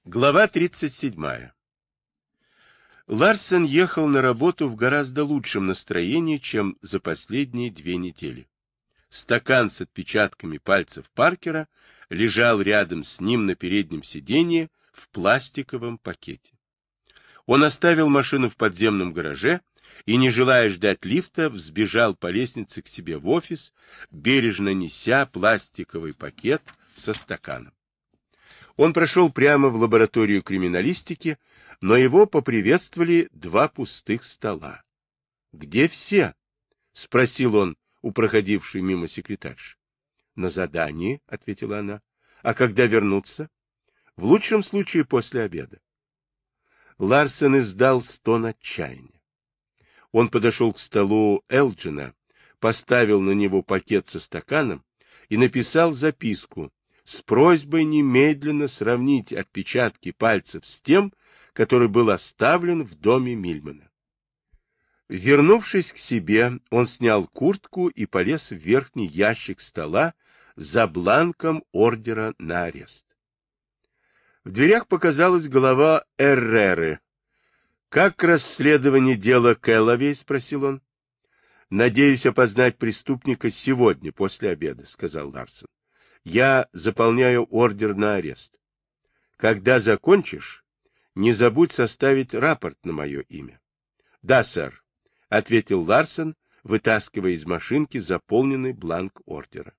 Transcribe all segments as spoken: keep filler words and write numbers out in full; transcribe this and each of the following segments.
Глава тридцать седьмая. Ларсен ехал на работу в гораздо лучшем настроении, чем за последние две недели. Стакан с отпечатками пальцев Паркера лежал рядом с ним на переднем сиденье в пластиковом пакете. Он оставил машину в подземном гараже и, не желая ждать лифта, взбежал по лестнице к себе в офис, бережно неся пластиковый пакет со стаканом. Он прошел прямо в лабораторию криминалистики, но его поприветствовали два пустых стола. — Где все? — спросил он у проходившей мимо секретарши. — На задании, — ответила она. — А когда вернуться? — В лучшем случае после обеда. Ларсен издал стон отчаяния. Он подошел к столу Элджина, поставил на него пакет со стаканом и написал записку с просьбой немедленно сравнить отпечатки пальцев с тем, который был оставлен в доме Мильмана. Вернувшись к себе, он снял куртку и полез в верхний ящик стола за бланком ордера на арест. В дверях показалась голова Эрреры. — Как расследование дела Кэллоуэй? — спросил он. — Надеюсь опознать преступника сегодня, после обеда, — сказал Ларсен. — Я заполняю ордер на арест. Когда закончишь, не забудь составить рапорт на мое имя. — Да, сэр, — ответил Ларсен, вытаскивая из машинки заполненный бланк ордера.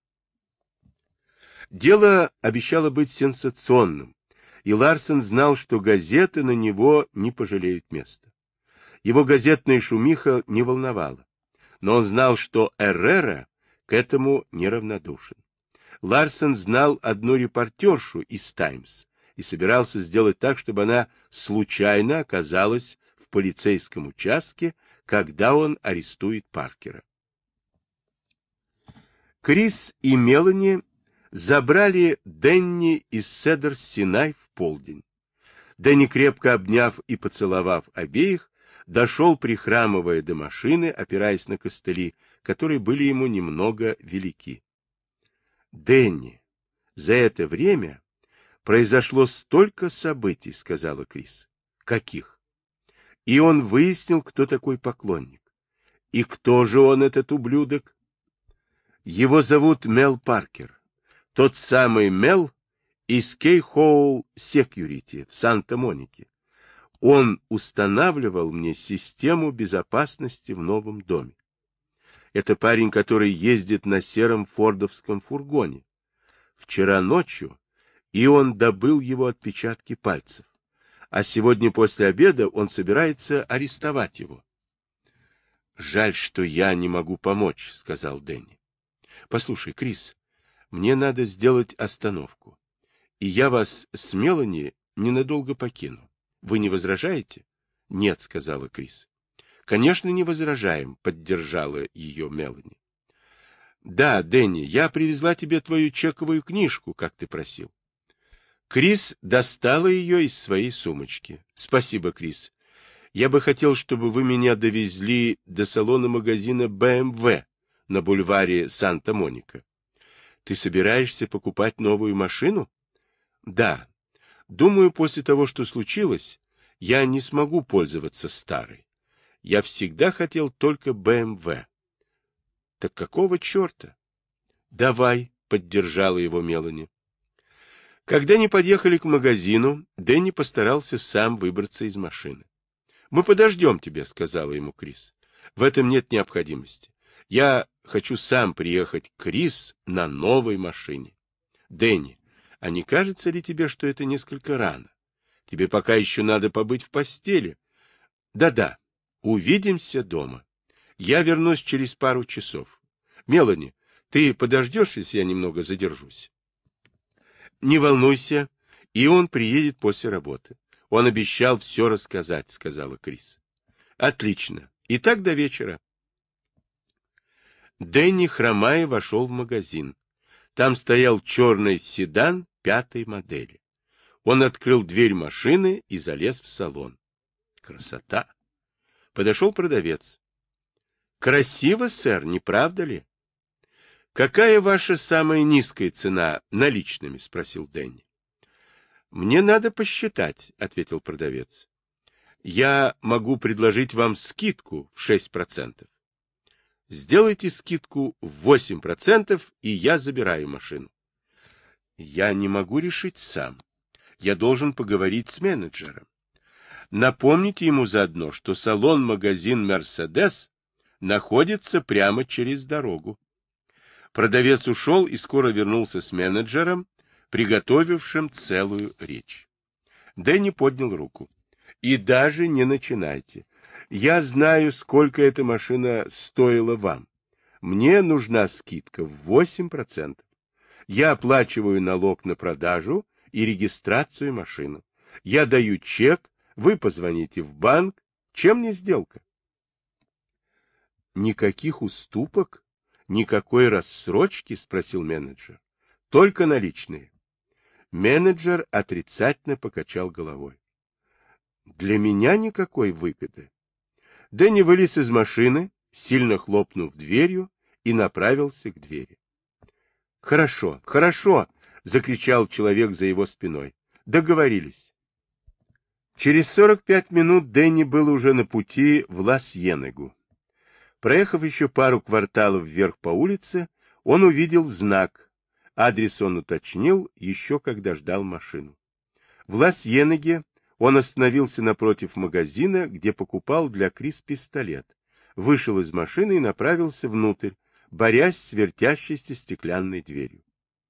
Дело обещало быть сенсационным, и Ларсен знал, что газеты на него не пожалеют места. Его газетная шумиха не волновала, но он знал, что Эррера к этому неравнодушен. Ларсен знал одну репортершу из «Таймс» и собирался сделать так, чтобы она случайно оказалась в полицейском участке, когда он арестует Паркера. Крис и Мелани забрали Дэнни из Седер-Синай в полдень. Дэнни, крепко обняв и поцеловав обеих, дошел, прихрамывая до машины, опираясь на костыли, которые были ему немного велики. — Дэнни, за это время произошло столько событий, — сказала Крис. — Каких? И он выяснил, кто такой поклонник. И кто же он, этот ублюдок? Его зовут Мел Паркер. Тот самый Мел из Кейхоул Секьюрити в Санта-Монике. Он устанавливал мне систему безопасности в новом доме. Это парень, который ездит на сером фордовском фургоне. Вчера ночью и он добыл его отпечатки пальцев. А сегодня после обеда он собирается арестовать его. — Жаль, что я не могу помочь, — сказал Дэнни. — Послушай, Крис, мне надо сделать остановку, и я вас с Мелани ненадолго покину. Вы не возражаете? — Нет, — сказала Крис. — Конечно, не возражаем, — поддержала ее Мелани. — Да, Дэнни, я привезла тебе твою чековую книжку, как ты просил. Крис достала ее из своей сумочки. — Спасибо, Крис. Я бы хотел, чтобы вы меня довезли до салона магазина бэ эм вэ на бульваре Санта-Моника. Ты собираешься покупать новую машину? Да. Думаю, после того, что случилось, я не смогу пользоваться старой. Я всегда хотел только бэ эм вэ. Так какого черта? Давай, поддержала его Мелани. Когда они подъехали к магазину, Дэнни постарался сам выбраться из машины. — Мы подождем тебя, — сказала ему Крис. — В этом нет необходимости. Я хочу сам приехать к Крис на новой машине. — Дэнни, а не кажется ли тебе, что это несколько рано? Тебе пока еще надо побыть в постели. Да — Да-да, увидимся дома. Я вернусь через пару часов. Мелани, ты подождешь, если я немного задержусь? — Не волнуйся, и он приедет после работы. Он обещал все рассказать, — сказала Крис. — Отлично. Итак, до вечера. Дэнни, хромая, вошел в магазин. Там стоял черный седан пятой модели. Он открыл дверь машины и залез в салон. Красота! Подошел продавец. — Красиво, сэр, не правда ли? — Какая ваша самая низкая цена наличными? — спросил Дэнни. — Мне надо посчитать, — ответил продавец. — Я могу предложить вам скидку в шесть процентов. Сделайте скидку в восемь процентов, и я забираю машину. Я не могу решить сам. Я должен поговорить с менеджером. Напомните ему заодно, что салон-магазин «Мерседес» находится прямо через дорогу. Продавец ушел и скоро вернулся с менеджером, приготовившим целую речь. Дэнни поднял руку. И даже не начинайте. Я знаю, сколько эта машина стоила вам. Мне нужна скидка в восемь процентов. Я оплачиваю налог на продажу и регистрацию машины. Я даю чек, вы позвоните в банк. Чем не сделка? Никаких уступок? Никакой рассрочки? Спросил менеджер. Только наличные. Менеджер отрицательно покачал головой. Для меня никакой выгоды. Дэнни вылез из машины, сильно хлопнув дверью, и направился к двери. — Хорошо, хорошо! — закричал человек за его спиной. — Договорились. Через сорок пять минут Дэнни был уже на пути в Лас-Енегу. Проехав еще пару кварталов вверх по улице, он увидел знак. Адрес он уточнил, еще когда ждал машину. В Лас-Енеге он остановился напротив магазина, где покупал для Крис пистолет, вышел из машины и направился внутрь, борясь с вертящейся стеклянной дверью.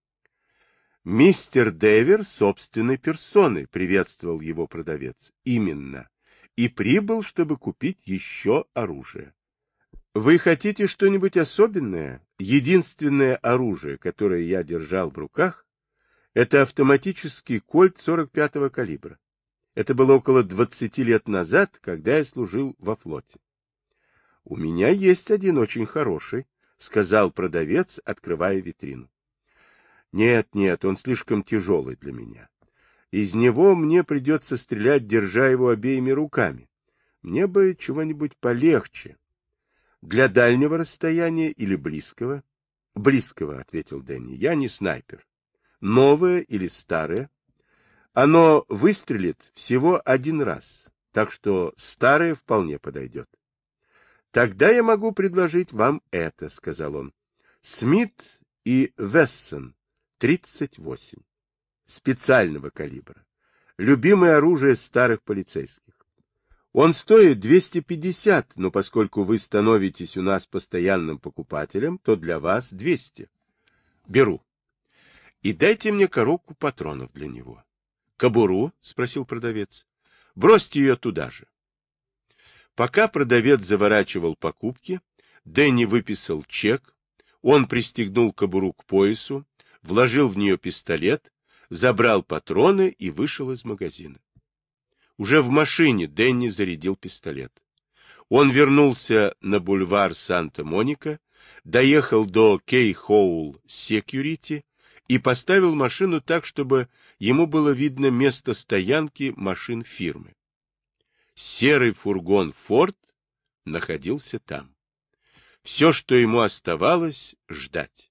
«Мистер Девер собственной персоной», — приветствовал его продавец. «Именно. И прибыл, чтобы купить еще оружие». «Вы хотите что-нибудь особенное? Единственное оружие, которое я держал в руках, это автоматический кольт сорок пятого калибра. Это было около двадцати лет назад, когда я служил во флоте. — У меня есть один очень хороший, — сказал продавец, открывая витрину. — Нет, нет, он слишком тяжелый для меня. Из него мне придется стрелять, держа его обеими руками. Мне бы чего-нибудь полегче. Для дальнего расстояния или близкого? — Близкого, — ответил Дэнни. — Я не снайпер. Новое или старое? Оно выстрелит всего один раз, так что старое вполне подойдет. — Тогда я могу предложить вам это, — сказал он. — Смит и Вессон, тридцать восемь. Специального калибра. Любимое оружие старых полицейских. Он стоит двести пятьдесят, но поскольку вы становитесь у нас постоянным покупателем, то для вас двести. Беру. И дайте мне коробку патронов для него. Кобуру? — спросил продавец. — Бросьте ее туда же. Пока продавец заворачивал покупки, Дэнни выписал чек, он пристегнул кобуру к поясу, вложил в нее пистолет, забрал патроны и вышел из магазина. Уже в машине Дэнни зарядил пистолет. Он вернулся на бульвар Санта-Моника, доехал до Кей-Хоул Секьюрити и поставил машину так, чтобы ему было видно место стоянки машин фирмы. Серый фургон «Форд» находился там. Все, что ему оставалось, ждать.